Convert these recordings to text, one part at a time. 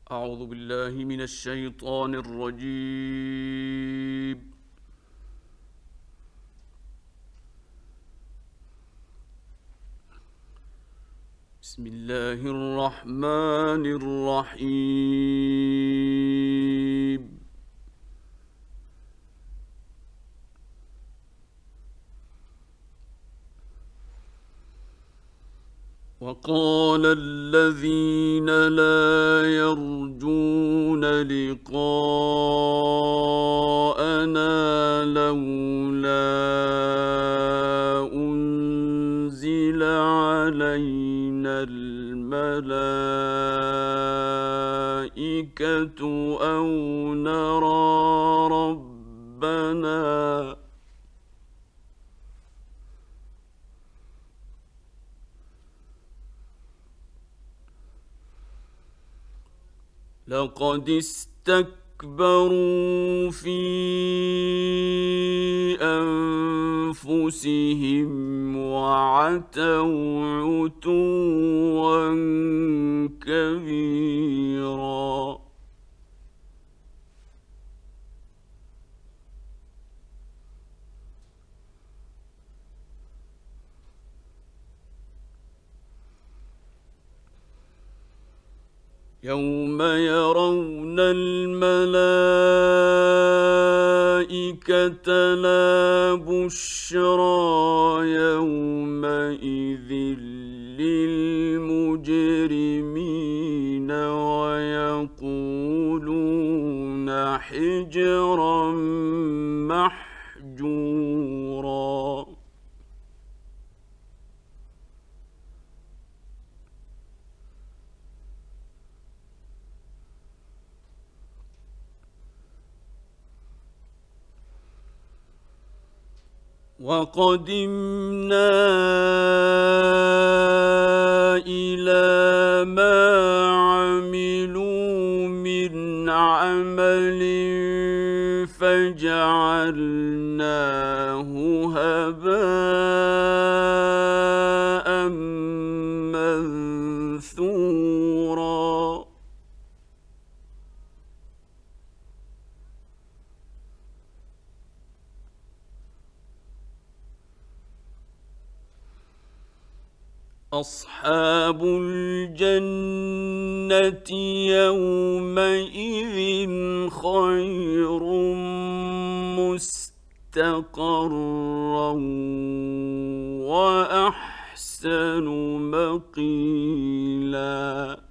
أعوذ بالله من الشيطان الرجيم. بسم الله الرحمن الرحيم. وقال الذين لا يرجون لقاءنا لولا أنزل علينا الملائكة أو نرى ربنا لقد استكبروا في أنفسهم وعتوا عتوا كبيرا. يوم يرون الملائكة لا بشرى يومئذ للمجرمين ويقولون حجرا محجورا. وقدمنا إلى ما عملوا من عمل فجعلناه هباء منثورا. أصحاب الجنة يومئذ خير مستقرا وأحسن مقيلا.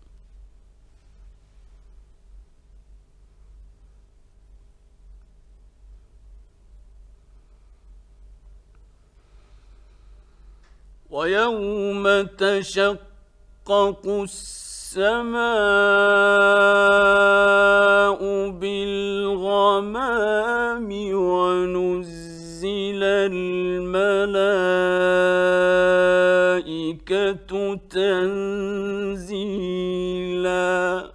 ويوم تشقق السماء بالغمام ونزل الملائكة تنزيلا.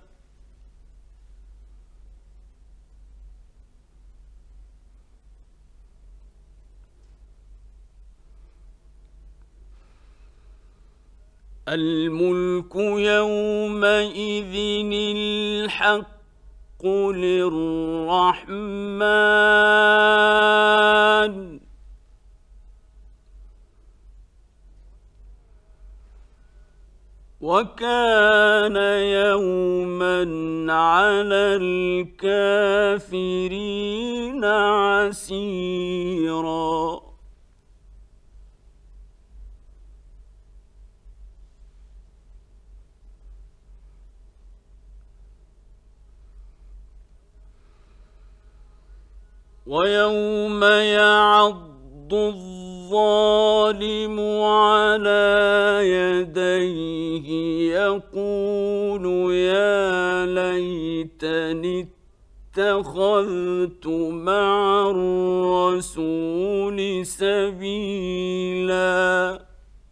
الملك يومئذ الحق للرحمن وكان يوما على الكافرين عسيرا. ويوم يعض الظالم على يديه يقول يا ليتني اتخذت مع الرسول سبيلا.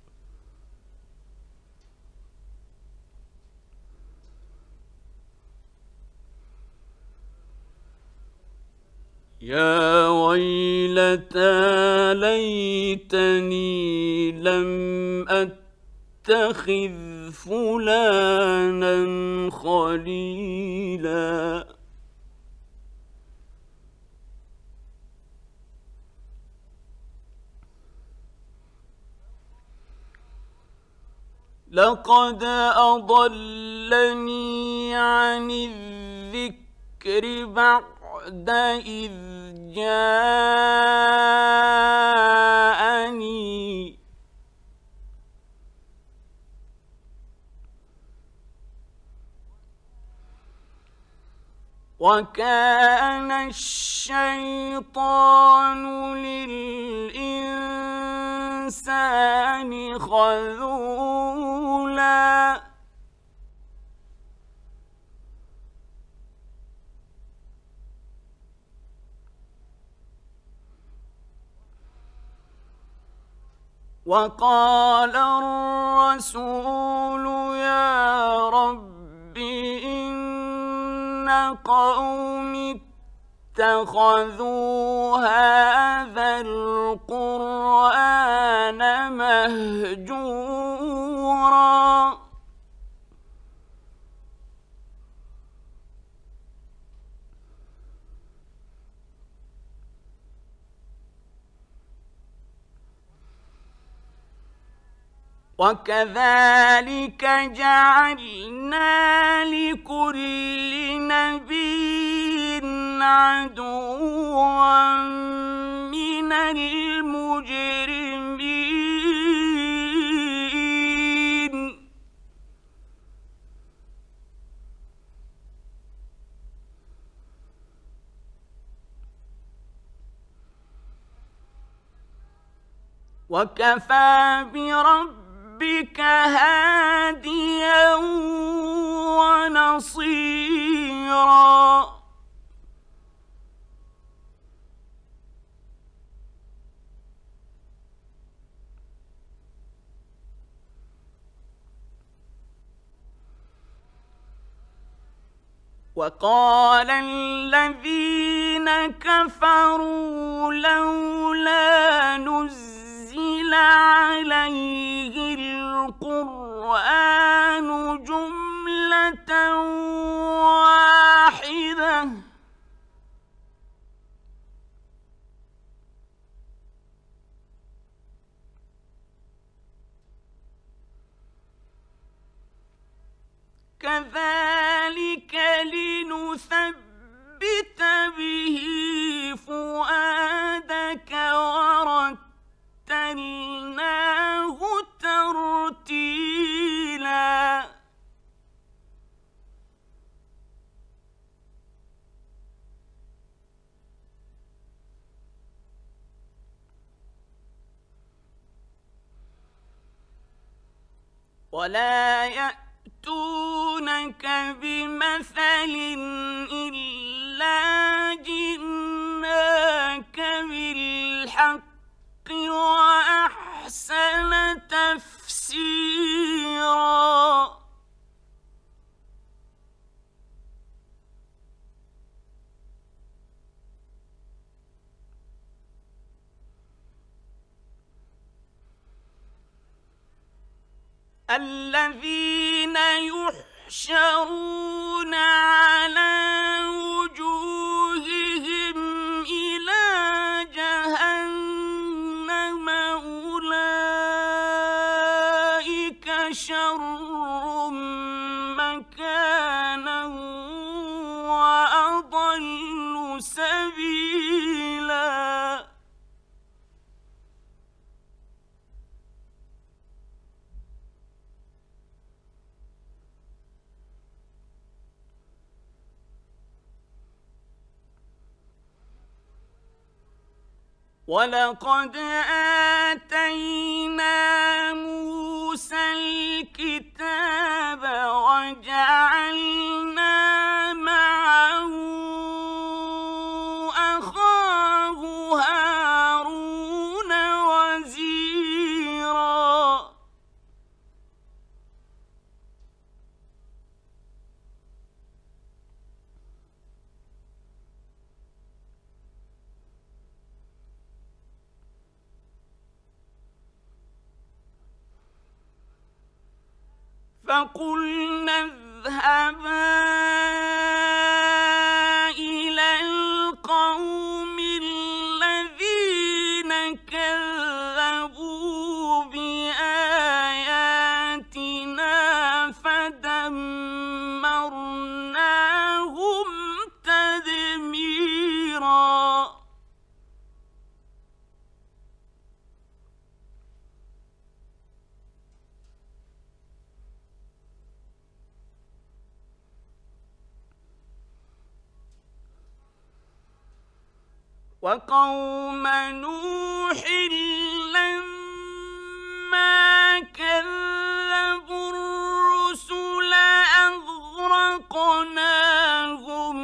يا ويلتى ليتني لم أتخذ فلانا خليلا. لقد أضلني عن الذكر بعد إذ جاءني وكان الشيطان للإنسان خذولا. وقال الرسول يا رب إن قومي اتخذوا هذا القرآن مهجورا. وكذلك جعلنا لكل نبي عدوا من المجرمين وكفى بربك هاديا ونصيرا. وقال الذين كفروا لولا نزل عليه القرآن جملة واحدة كذلك لنثبت به فؤادك ورتلناه ترتيلا. ولا يأتونك بمثل إلا جئناك بالحق وأحسن تفسيرا. الذين يحشرون على وجوههم إلى جهنم أولئك شر مكانا وأضل سبيلا. ولقد آتينا موسى الكتاب وجعلنا معه أخاه هارون وزيرا. فقلنا اذهبا إلى القوم الذين كذبوا بآياتنا فدمرناهم تدميرا. وقوم نوح لما كذبوا الرسل أغرقناهم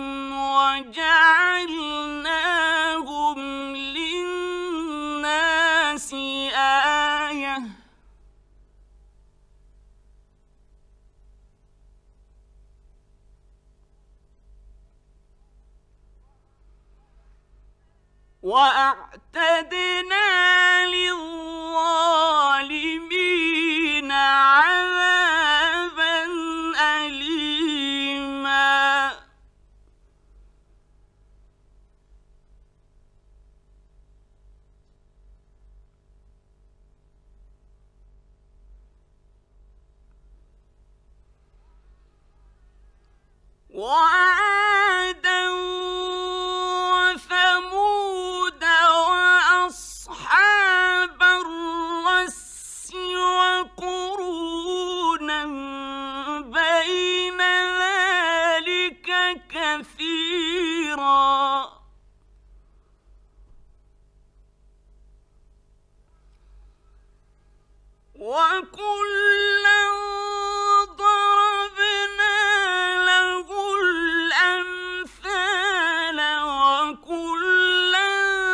وجعلناهم للناس آية. وأعتدنا للظالمين عذابا أليما. وعادا وثمود وأصحاب الرس وقرونا بين ذلك كثيرا. وكلا ضربنا له الأمثال وكلا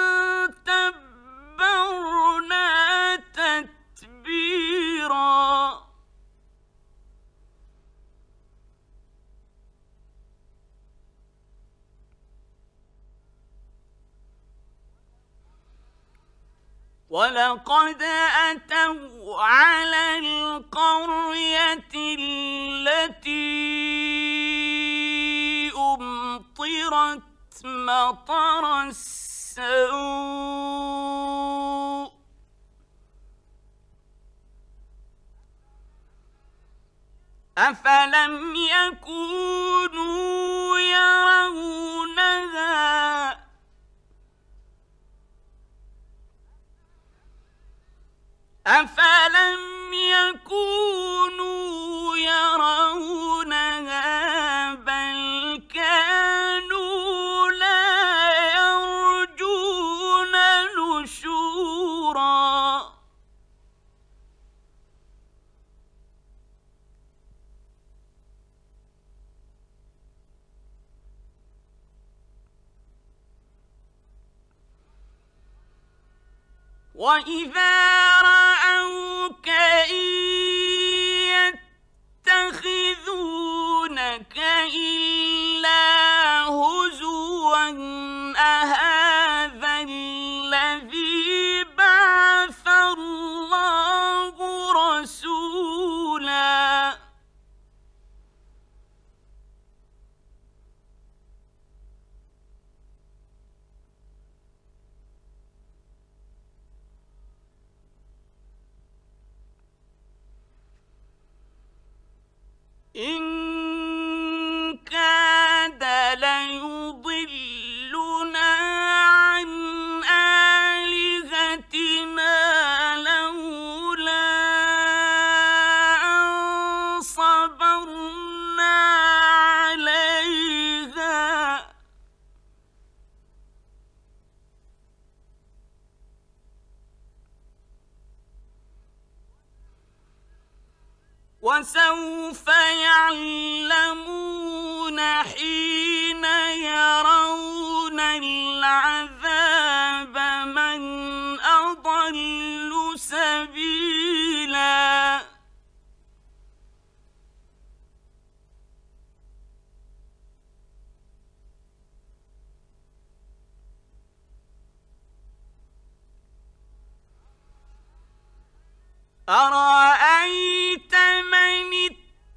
تبرنا تتبيرا. ولقد أتوا على القرية التي أمطرت مطر السوء أفلم يكونوا يرونها بل كانوا لا يرجون نشورا. وإذا رأوك إن يتخذونك إلا هزوا أهذا الذي بعث الله رسولا. إن كاد ليضلنا عن آلهتنا لولا أن صبرنا عليها وسوف يعلمون حين يرون العذاب من أضل سبيلا. أرأيت من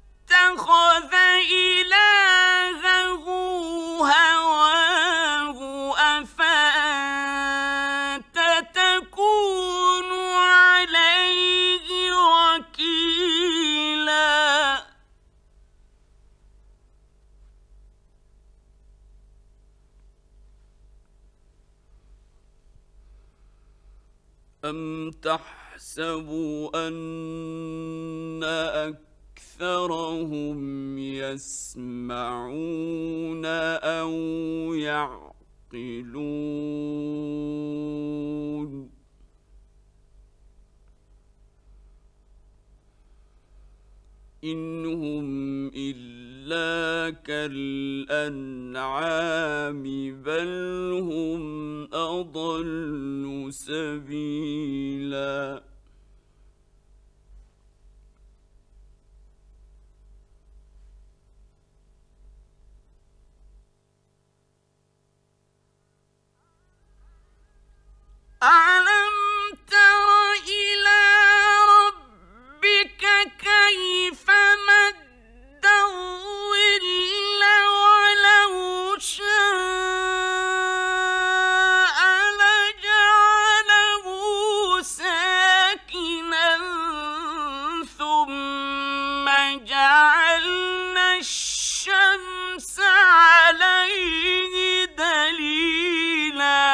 أم تحسب أن أكثرهم يسمعون أو يعقلون إن هم إلا كالأنعام بل هم أضل سبيلا ألم تر إلى ربك كيف مد الظل ولو شاء لجعله ساكنا ثم جعلنا الشمس عليه دليلا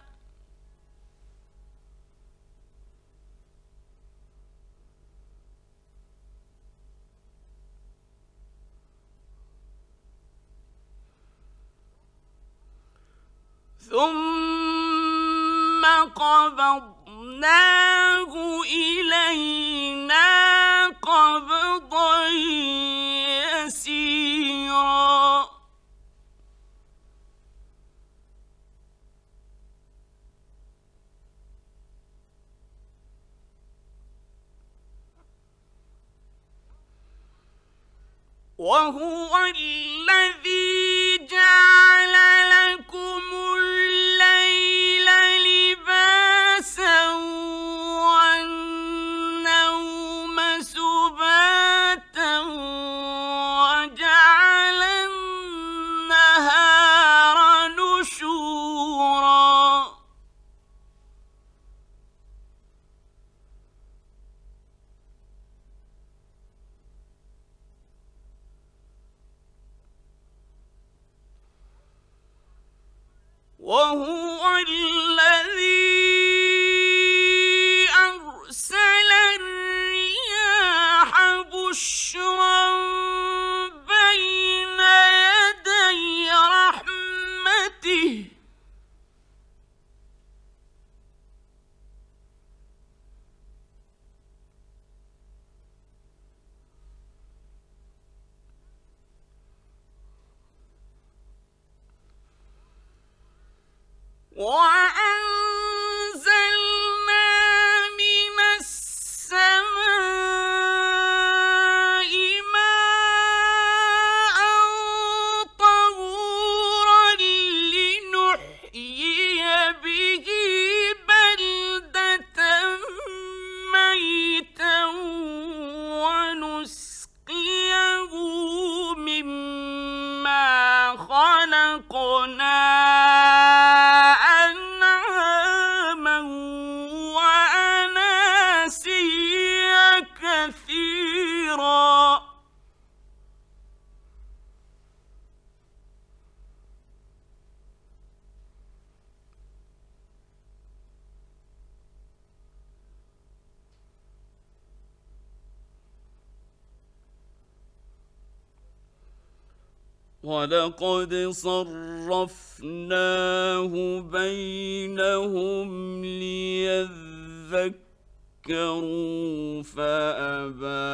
ثم قبضناه إلينا قبضا يسيرا وهو الذي جعل لكم الليل لباسا والنوم سباتا وجعل النهار نشورا وهو الذي أرسل الرياح بشرا بين يدي رحمته وأنزلنا من السماء ماء طهورا لنحيي به بلدة ميتا ونسقيه مما خلقنا ولقد صرفناه بينهم ليذكروا فأبى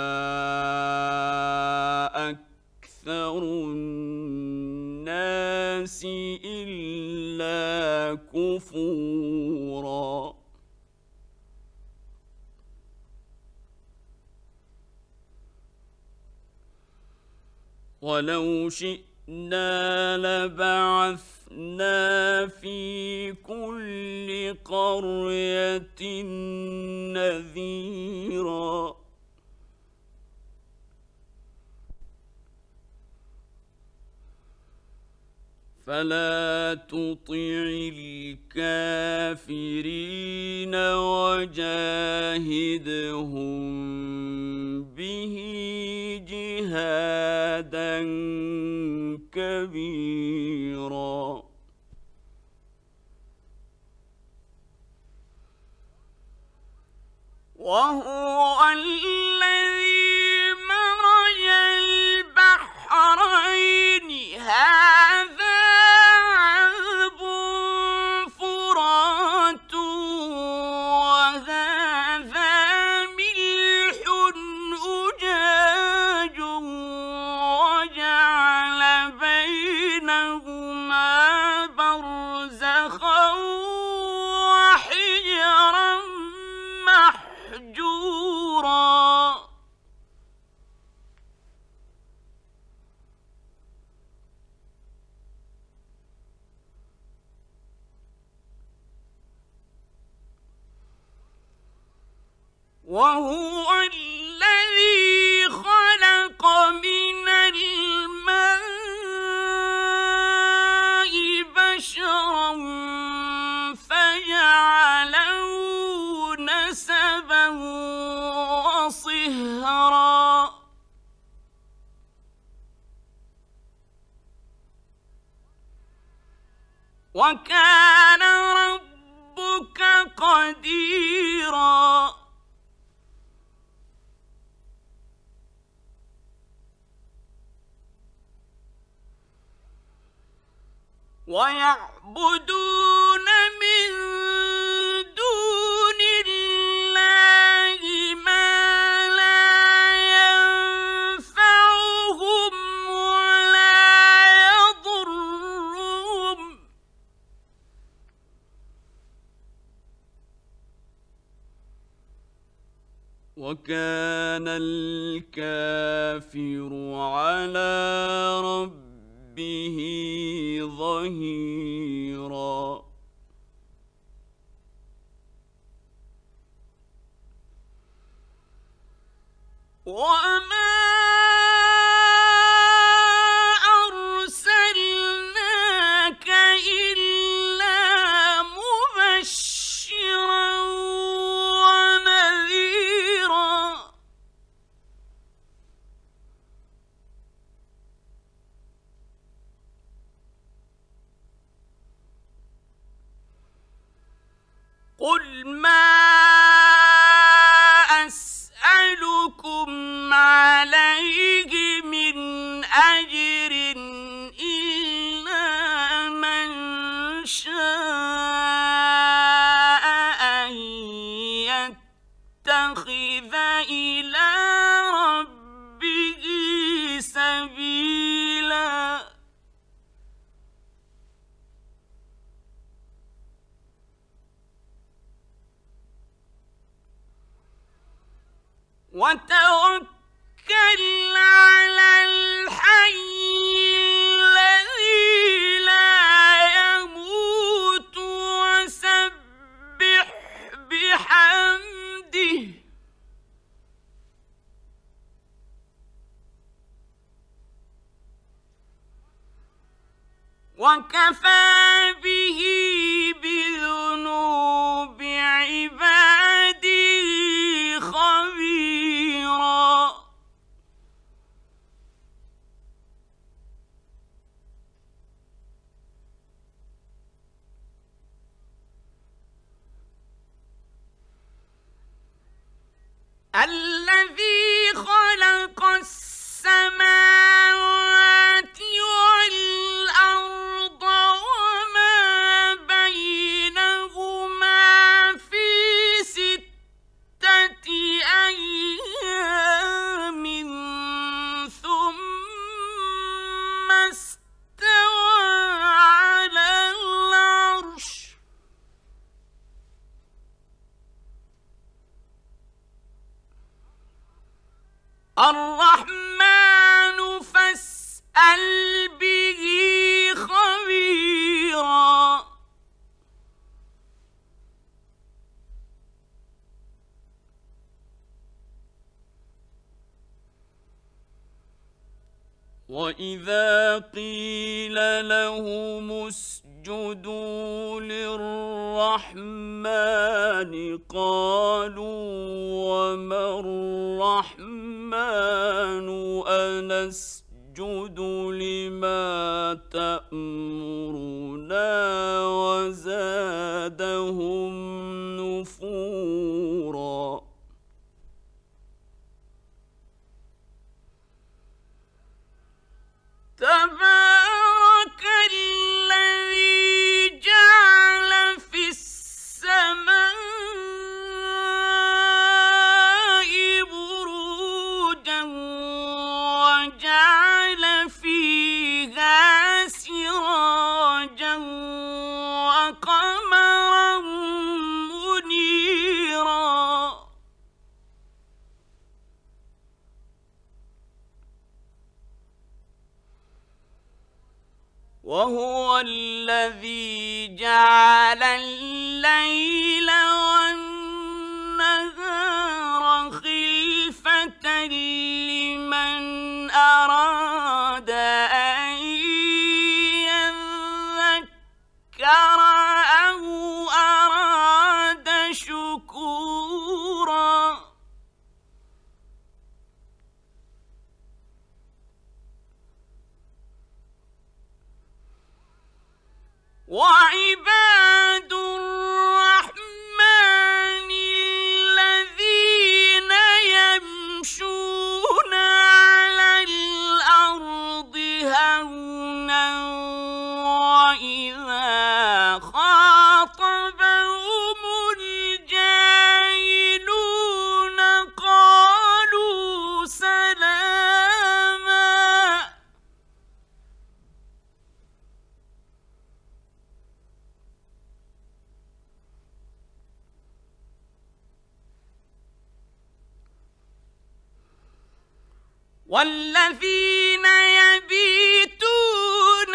أكثر الناس إلا كفورا ولو شئنا لبعثنا في كل قرية نذيرا فلا تطع الكافرين وجاهدهم به جهادا كبيرا. وهو الذي مرج البحرين هذا عذب فرات وهذا ملح أجاج وجعل بينهما برزخا وحجرا محجورا وهو الذي خلق من الماء بشرا فجعله نسبا وصهرا وكان ربك قديرا ويعبدون من دون الله ما لا ينفعهم ولا يضرهم وكان الكافر على ربه ظهيرا وما أرسلناك إلا مبشرا ونذيرا قل ما أسألكم عليه من أجر إلا من شاء أن يتخذ إلى ربه سبيلا وتوكل على الحي الذي لا يموت وسبح بحمده وكفى به بذنوب عباده خبيرا الذي خلق السماوات والأرض وما بينهما في 6 أيام ثم استوى على العرش الرحمن فاسأل به خبيرا وإذا قيل لهم اسجدوا للرحمن قالوا وما الرحمن أنسجد لما تأمرنا وزادهم نفورا وهو الذي جعل الليل والنهار خلفة لمن أراد أن يذكر أو أراد شكورا وعباد الرحمن الذين يمشون على الأرض هونا وإذا خاطبهم الجاهلون قالوا سلاما والذين يبيتون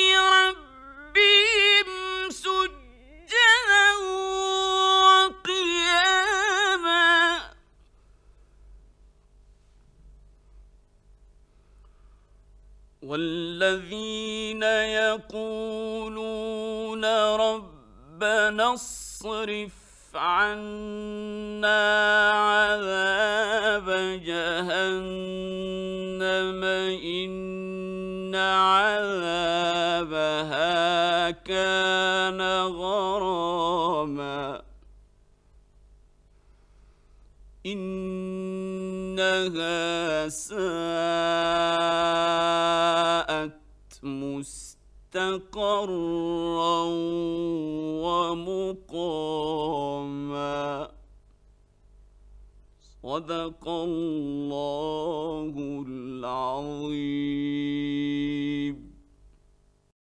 لربهم سجدا وقياما والذين يقولون ربنا اصرف عنا عذاب جهنم إن عذابها كان غراما إنها ساءت مستقرا ومقاما صدق الله